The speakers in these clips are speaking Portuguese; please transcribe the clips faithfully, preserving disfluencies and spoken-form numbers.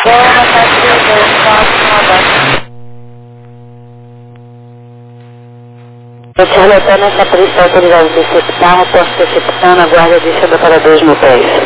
Boa tarde, dois quatro nove. Eu te relatando essa polícia autorizada de receptar, reposto recepção na guarda de chama para dois mil pés.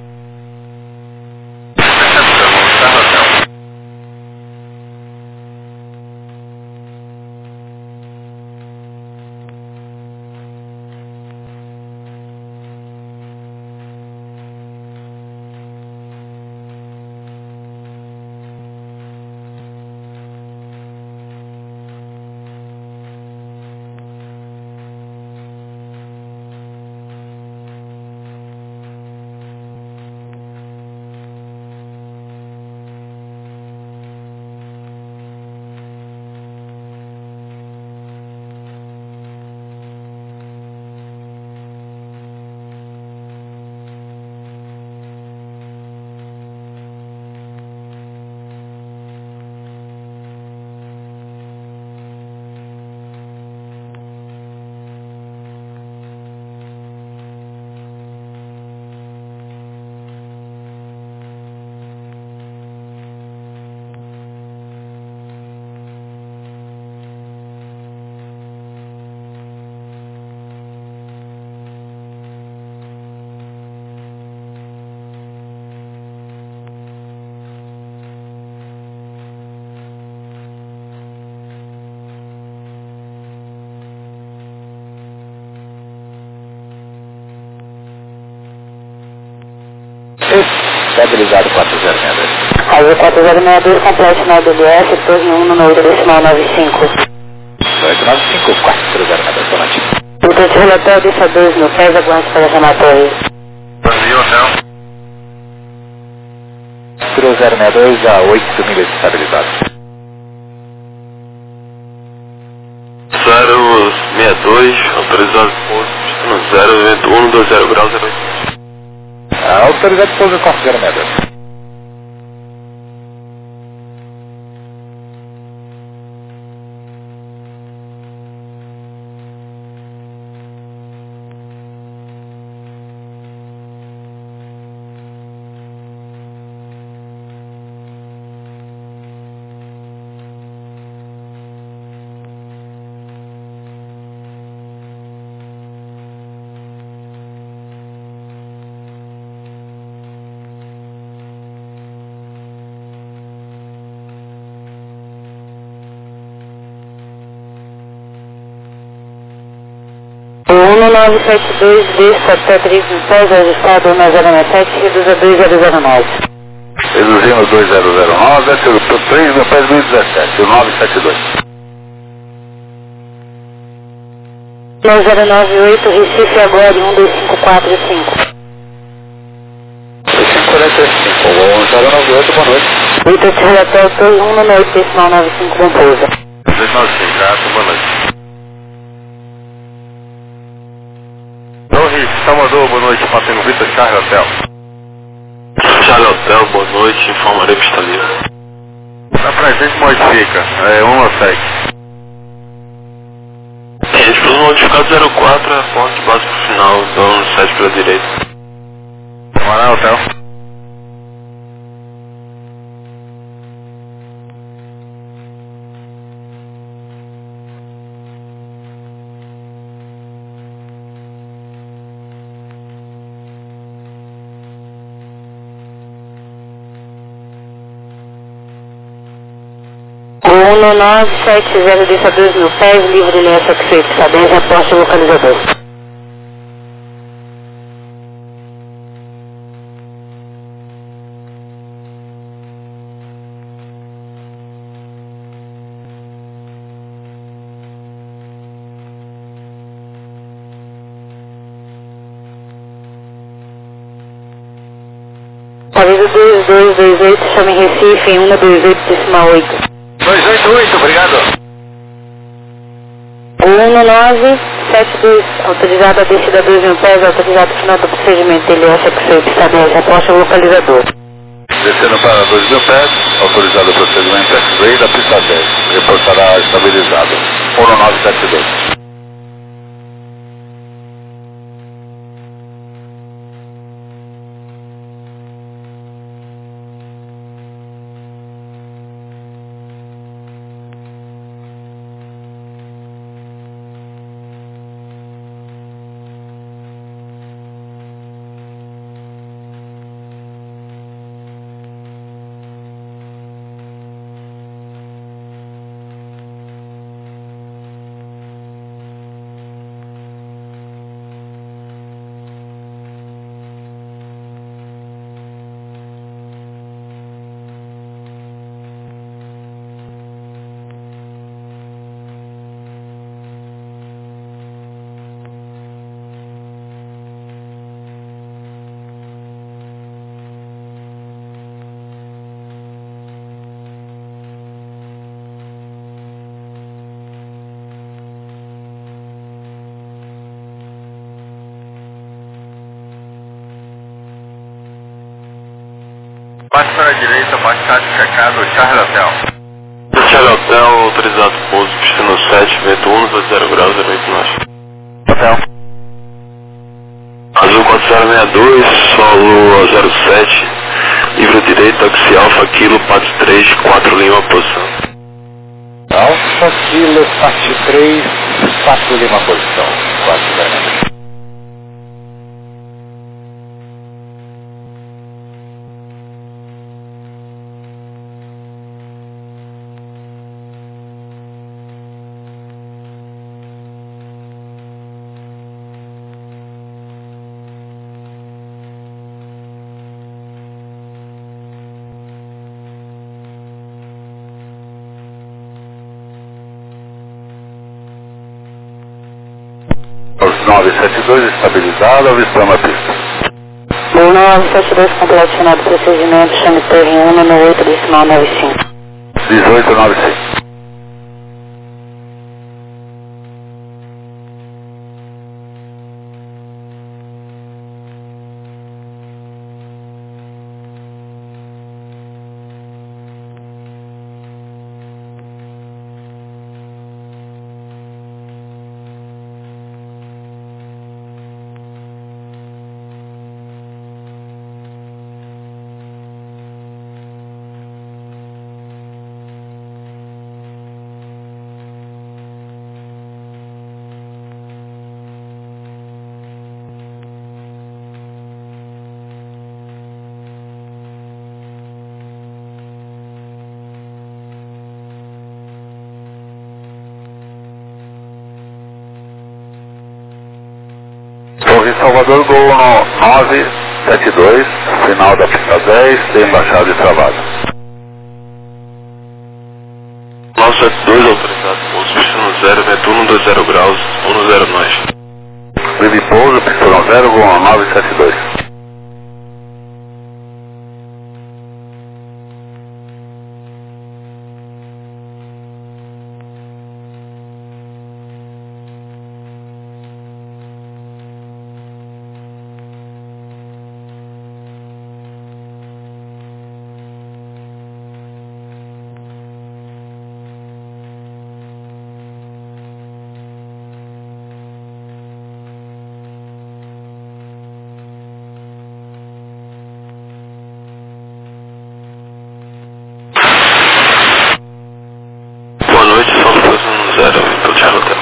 Estabilizado quatro zero seis dois. Aí quatro zero seis dois, complete na D L S, torre um, número decimal nove cinco. oito nove cinco quatro zero seis dois, boa noite. Portanto, relatório deixa dois mil pés, aguante para chamar a torre. Brasil, hotel. quatro zero seis dois a oito milhas estabilizado. zero seis dois, autorizado pouso, no zero, vento um dois zero graus, zero oito. Autorizado pouso quatro zero seis dois. um nove sete dois, desça até três mil pés, ajustado um zero seis sete, reduz a dois zero zero nove. Reduzimos dois zero zero nove, três mil pés mil e dezessete, nove sete dois. nove zero nove oito, Recife agora, um dois cinco quatro cinco. cinco quarenta e cinco, um zero nove oito, boa noite. oito te relatório, torre um, número decimal nove cinco, bom pouso. dois nove cinco, gato, boa noite. Torre, Salvador, boa noite, Patrício Vitor, Charlie Hotel. Charlie Hotel, boa noite, informarei que está livre. Na pra gente modifica, é um a sete. A gente precisa modificar zero quatro, é ponto de base pro final, então sete pela direita. Camará Hotel. um nove sete zero, desça dois mil pés, livre linha satisfeito, está bem, reposte o localizador. Aviso dois dois dois oito, chama em Recife, em um dois oito, decimal oito. dois oito oito, obrigado. um nove sete dois, autorizado a descida dois mil pés, autorizado o final do procedimento, ele acha que foi está bem, reposte o localizador. Descendo para dois mil pés, autorizado o procedimento X-Ray da pista dez. Reportará estabilizado. um nove sete dois. Bate para a direita, bate checado, Charlie Hotel. Charlie Hotel, autorizado pouso, pista no sete, vento um, dois zero graus, zero oito nós. Hotel. Azul quatro zero seis dois, solo zero sete, livre direito, taxi Alfa, Kilo, Pato três, quatro Lima, posição. Alfa, Kilo, Pato três, quatro Lima, posição. quatro zero. nove sete dois estabilizado, avistando a pista. O nove sete dois completo final do procedimento, chame torre um, número oito, decimal nove cinco. dezoito nove cinco. Torre Salvador, Gol no nove sete dois, final da pista dez, tem embaixada e travada. nove sete dois, autorizado pouso, pista no zero, vento um, dois zero graus, um zero nós. Livre pouso, pista no zero, Gol no nove sete dois. Boa noite, só fazendo zero, então Charlie Hotel.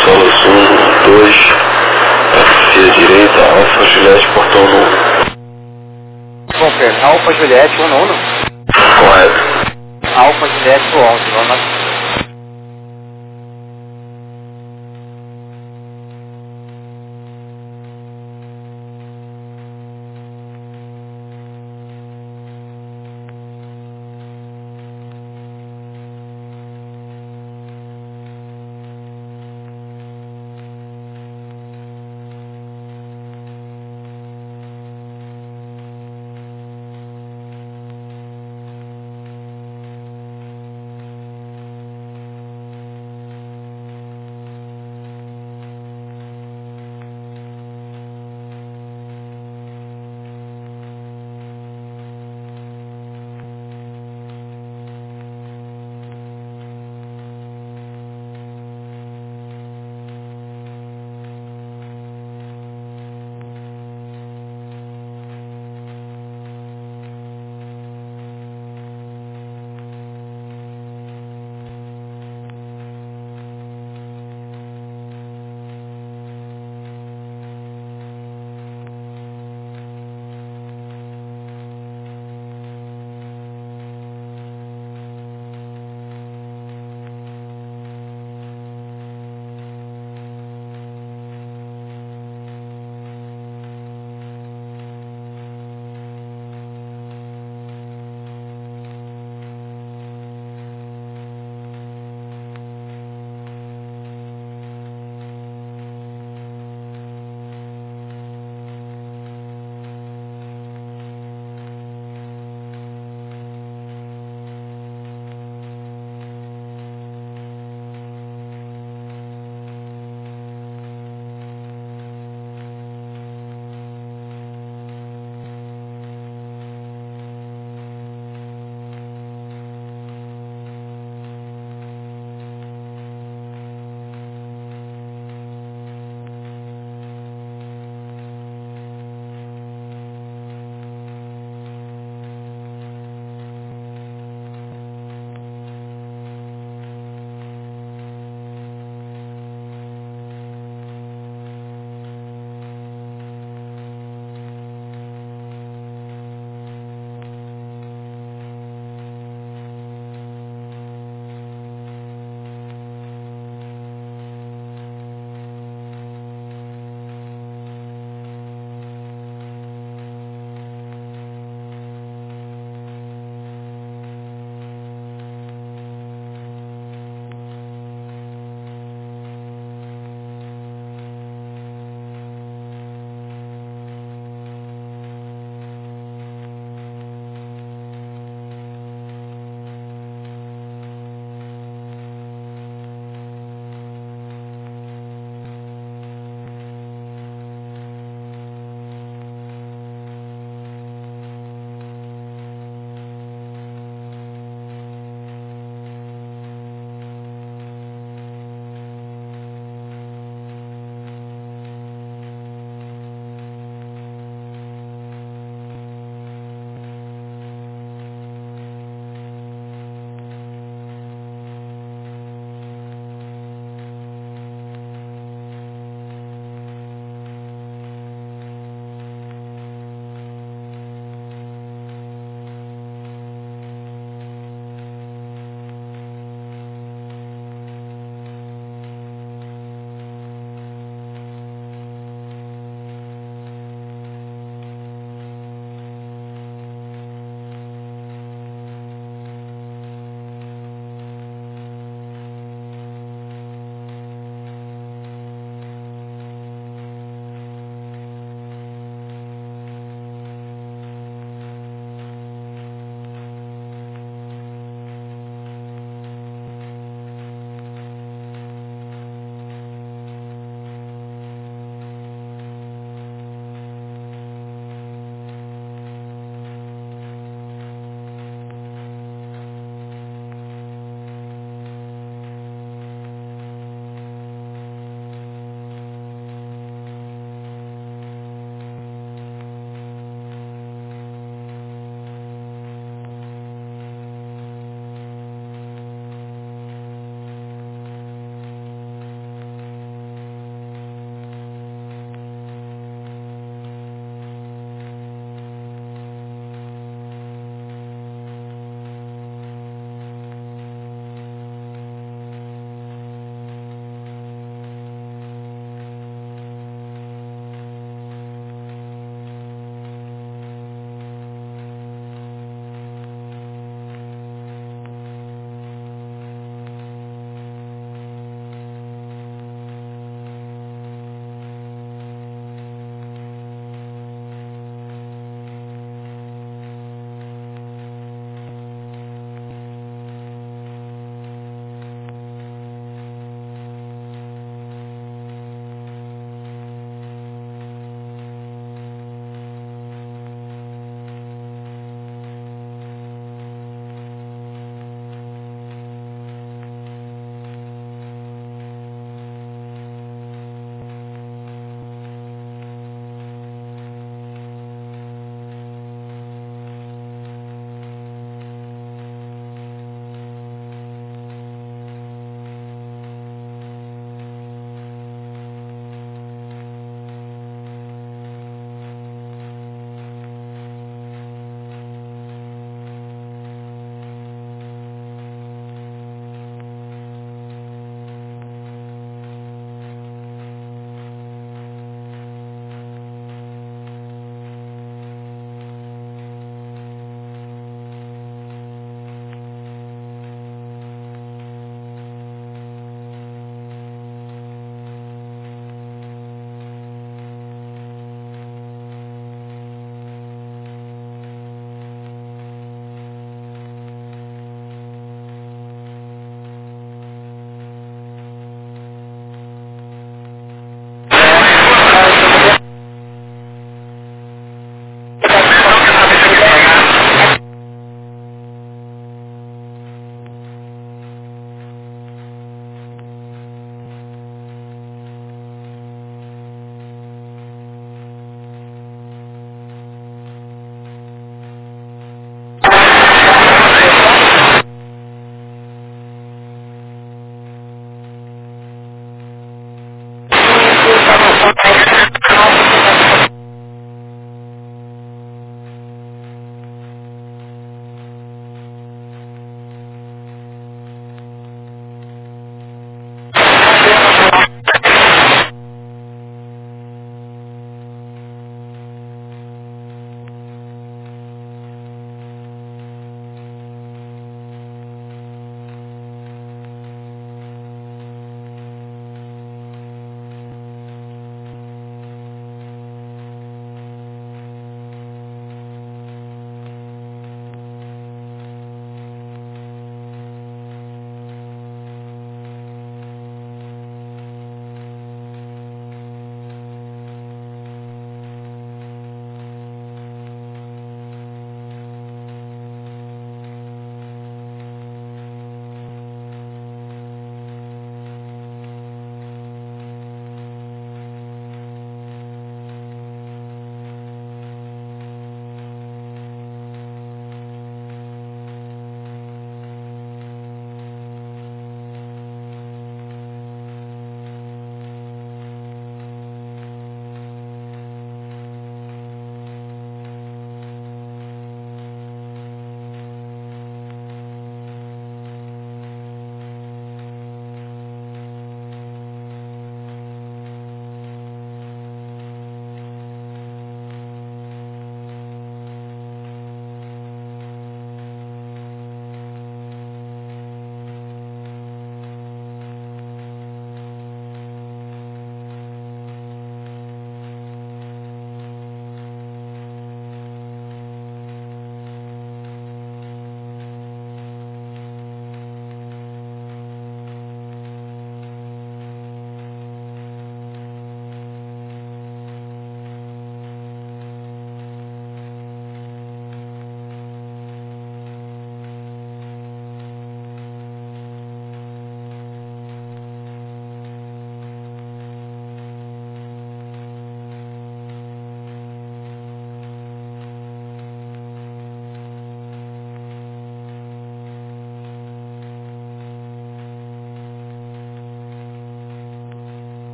solo azul dois, taxi à direita, Alfa Juliette, portão um. Confirma, Alfa Juliette um nono. Correto. Alfa Juliette onze, vamos.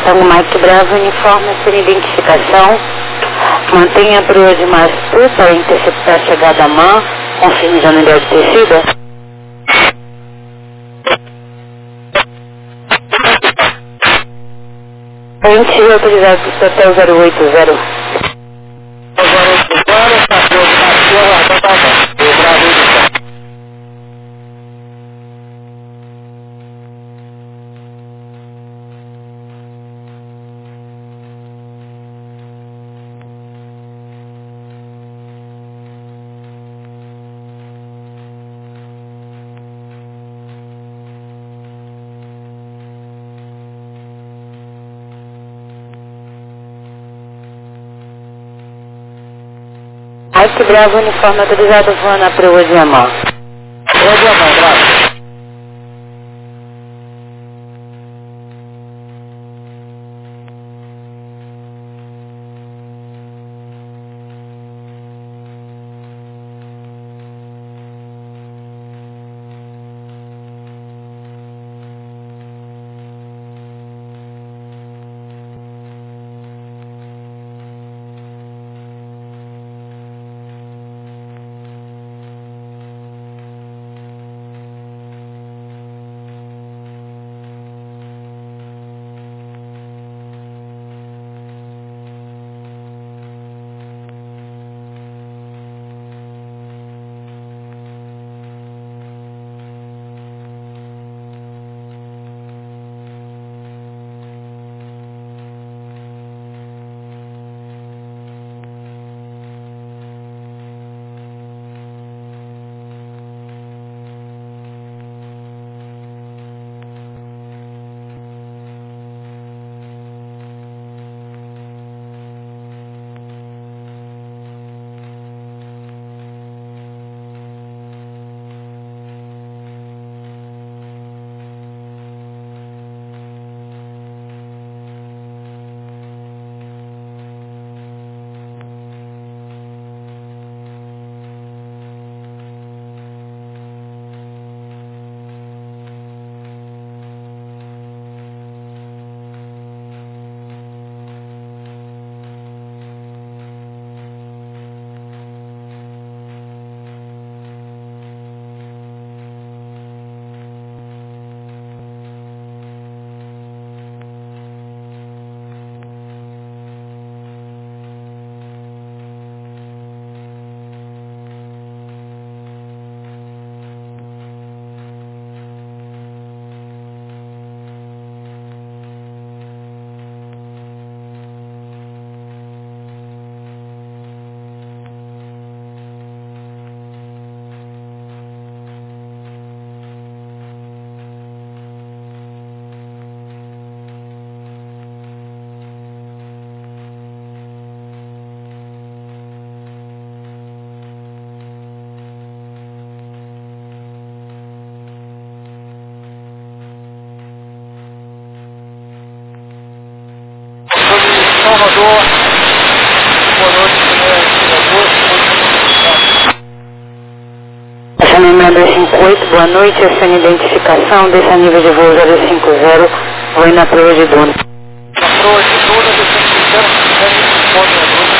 Tango Mike Bravo, uniforme sem identificação. Mantenha a proa de mastro para interceptar a chegada à mão. Confirme já na unidade de descida. Frente autorizado para o hotel zero oito zero. zero oito zero, está proa de mastro, aguarda, tá bom. Eu Bravo Inicial. Mike Bravo, uniforme autorizado voando a proa de Amor. Proa de Amor, Bravo. Salvador, boa noite, Essa dois cinco oito, boa noite, sem identificação, desça a nível de voo zero cinco zero, vou na proa de Duna. Na proa de Duna, descendo de zero cinco zero, pode na Duna.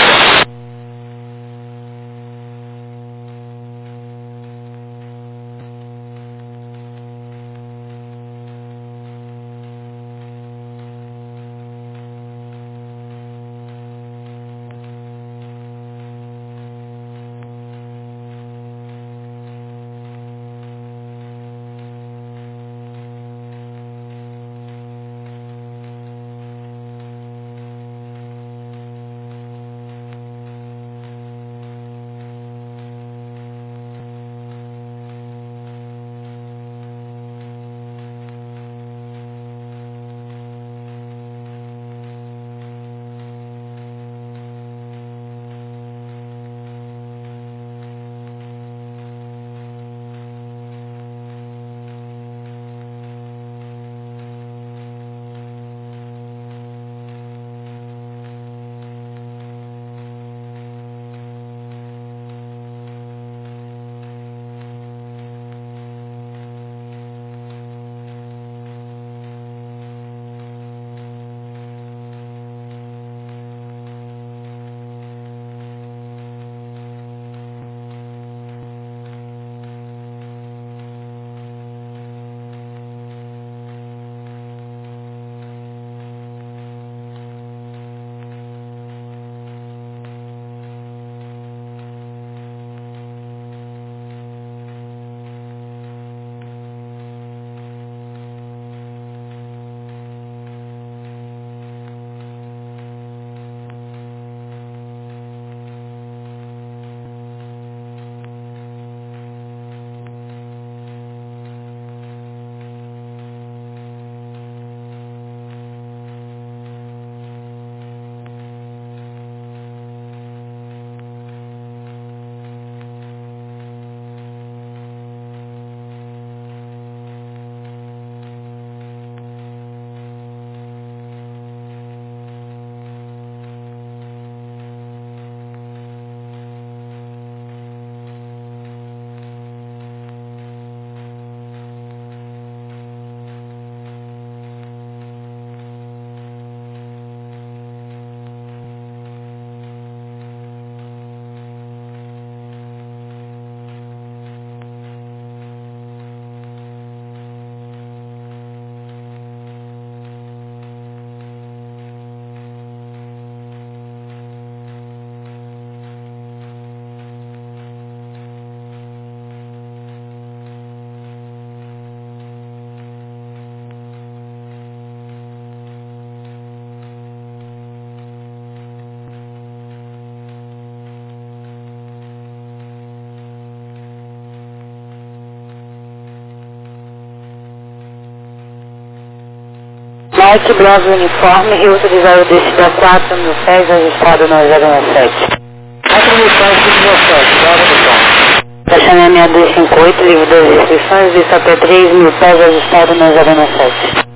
Mike Bravo Uniforme, reutilizar o descida quatro mil pés, ajustado no zero um sete. quatro mil pés, cinco mil sete, Bravo Uniforme. Taxamento seis dois cinco oito, livro das restrições, vista P três mil pés, ajustado no zero um sete.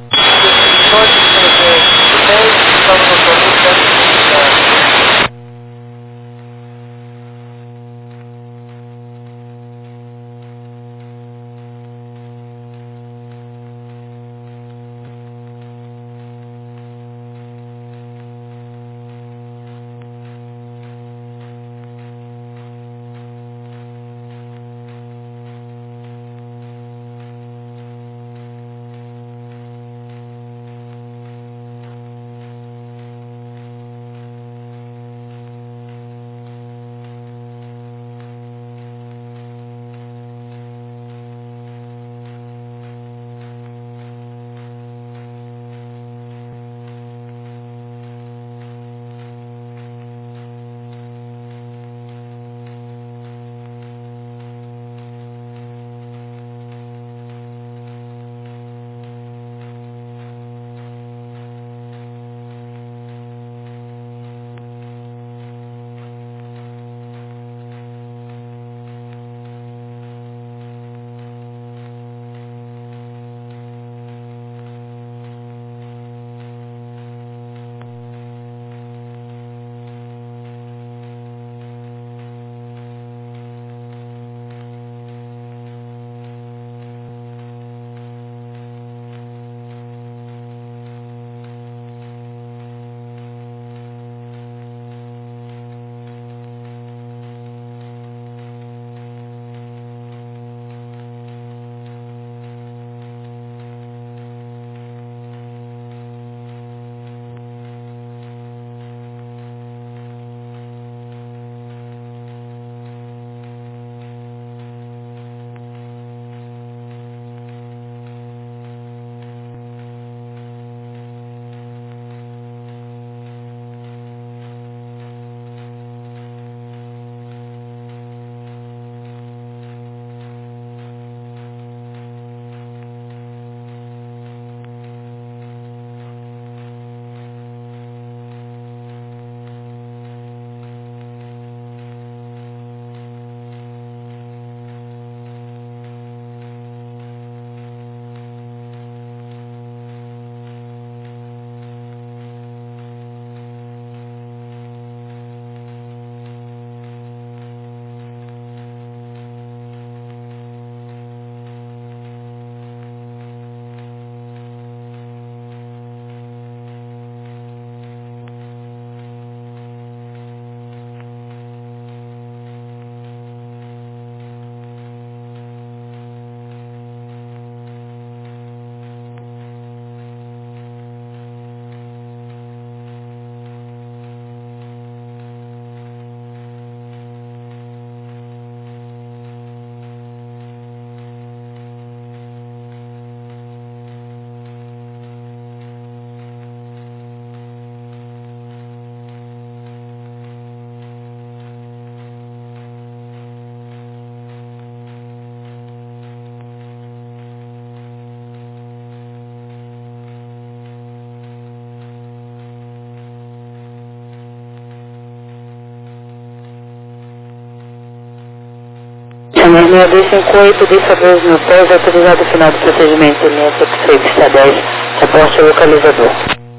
Chama seis dois cinco oito, vista dois mil pés, autorizado o final do procedimento em linha seis vista dez, reporte localizador.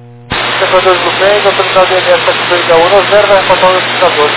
Vista dois mil pés, autorizado em linha sete vista um, zero, vai reportar o localizador.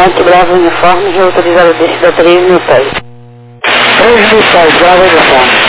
Monte Bravo uniforme, reautorizado descida três mil pés. três mil pés, Bravo uniforme.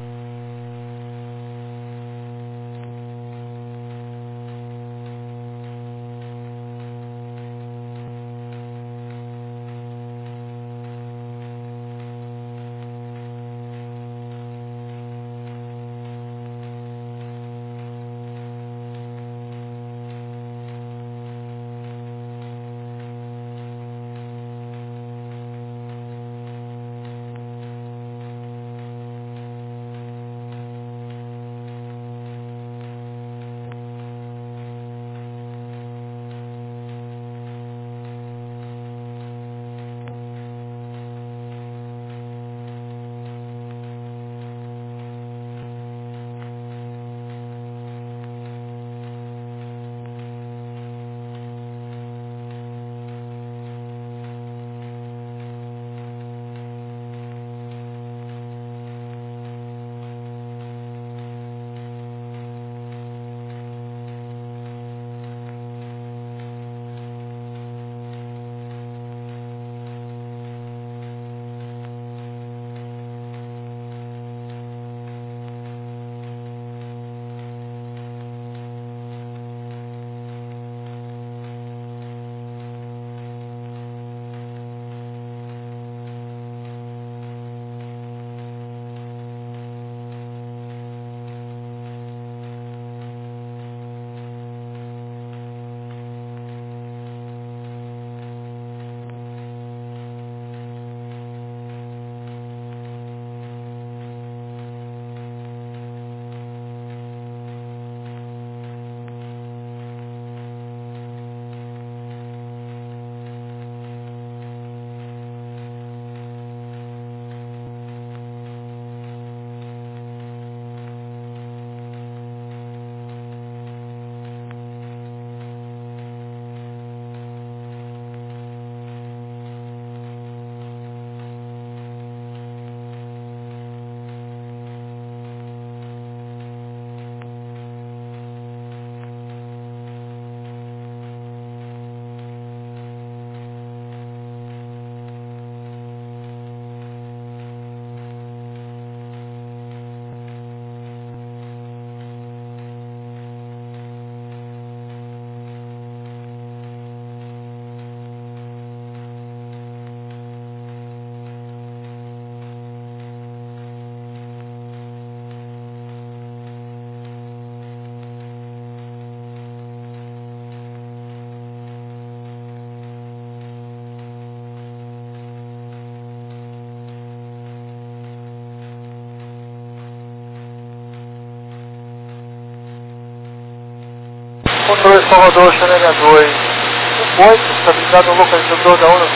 dois, Salvador, Chanel dois, oito, estabilizado no localizador da ONU,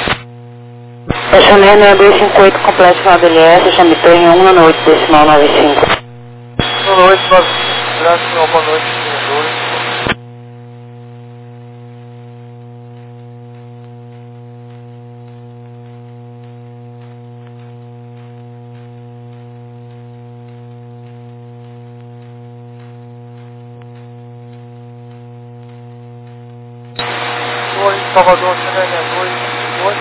cara. Chanel seis dois cinco oito, complexo no A B L S, chame torre um na oito, decimal nove cinco. um oito, nove cinco, graças, boa noite, Chanel dois. Salvador, Chanel dois, dois,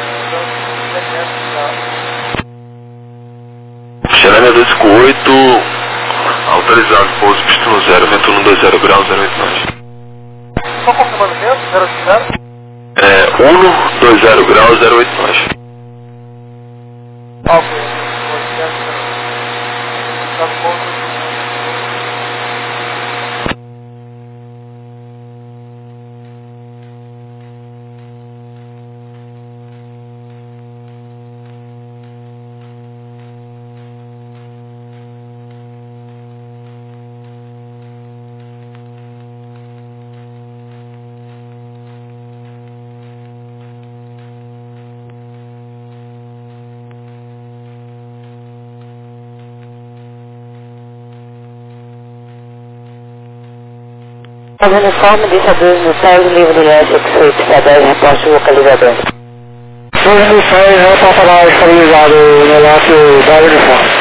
Chanel dois cinco oito, autorizado, pouso pistão zero, vento um dois zero graus, zero oito nós. Só confirmando mesmo, zero zero? É, um dois zero graus, zero oito nós. Ok, tá bom. O uniforme de dois mil pés, livre de S X oito, está dez, reposto localizador. dois mil pés, reposto lá estabilizado no lote da uniforme.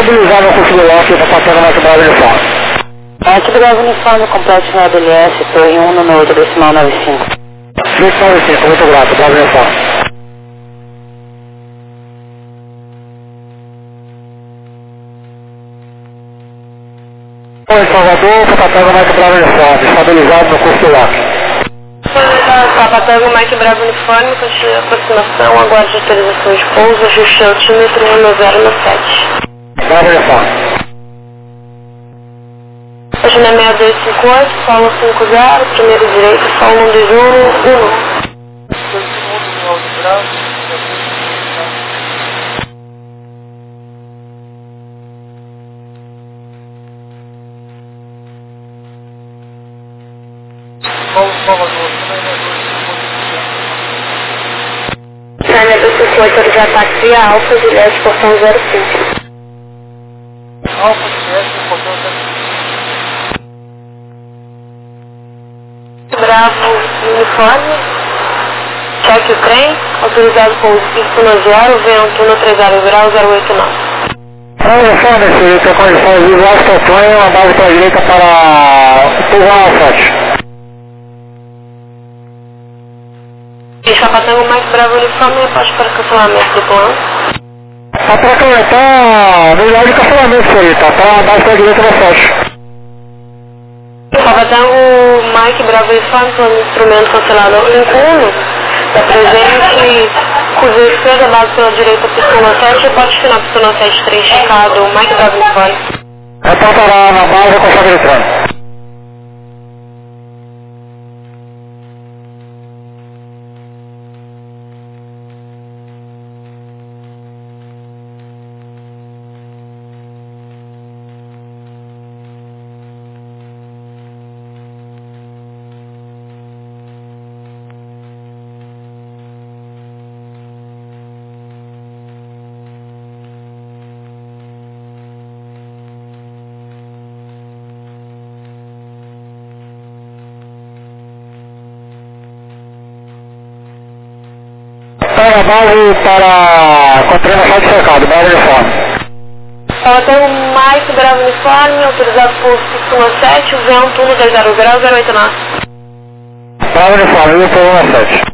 estabilizado no curso do lock para passar no Mike Bravo uniforme. Mike Bravo uniforme, complete no A D L S, torre um no oito, decimal nove cinco. Decimal nove cinco, muito grato, Bravo uniforme. Em Salvador, Papatango Mike Bravo uniforme, estabilizado no curso do lock. Papatango Mike Bravo uniforme, continue a aproximação, aguarde autorização de pouso, ajuste altímetro um no zero no sete. Bravo uniforme. Página seis dois cinco oito, solo cinco zero, primeiro direito, solo um dois um, um. China dois cinco oito, autorizado táxi via Alfa, Juliette, portão zero cinco. Alfa, Juliette, portão zero cinco. Bravo, uniforme. Cheque o trem, autorizado com o cinco no zero, vento no trinta grau, zero oito nove. Uniforme, senhor, tem condições de Washington Train, uma base para a direita para o Pousão Alfonte. Papatango Mike Bravo uniforme, reparte para cancelamento do plano. Tá para cancelar, no lugar de cancelamento, senhor, tá para a base para a direita da Fonte. Papatango Mike Bravo uniforme, plano de instrumento cancelador cinco um, está presente, curva esquerda, base pela direita, pistona sete, reparte final, pistona sete três, checado, Mike Bravo uniforme. Então para na base com chave eletrônica. Para a base para controle de cercado, base uniforme. Papatango Mike Bravo uniforme, autorizado por cinco sete, vento no zero grau, zero oito nove. Bravo uniforme, um sete.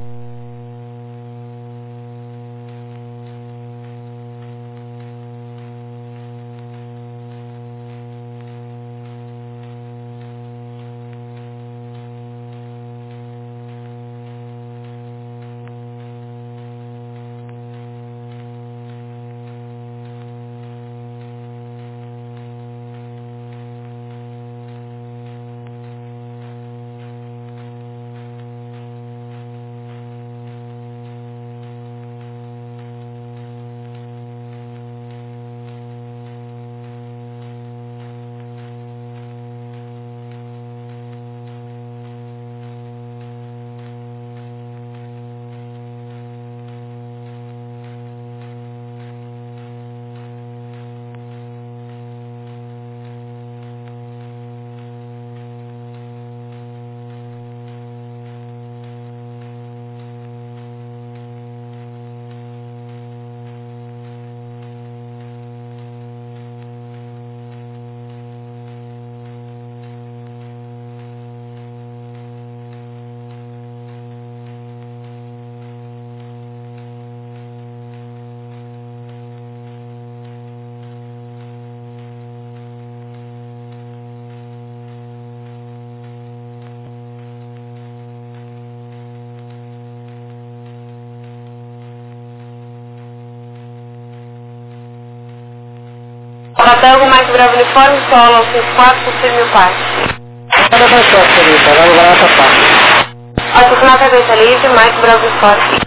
Papatango Mike Bravo uniforme, solo cinco quatro, possível mil parte. Nada mais forte, senhorita, vai levar essa parte. Assassinato cabeça livre, Mike Bravo uniforme.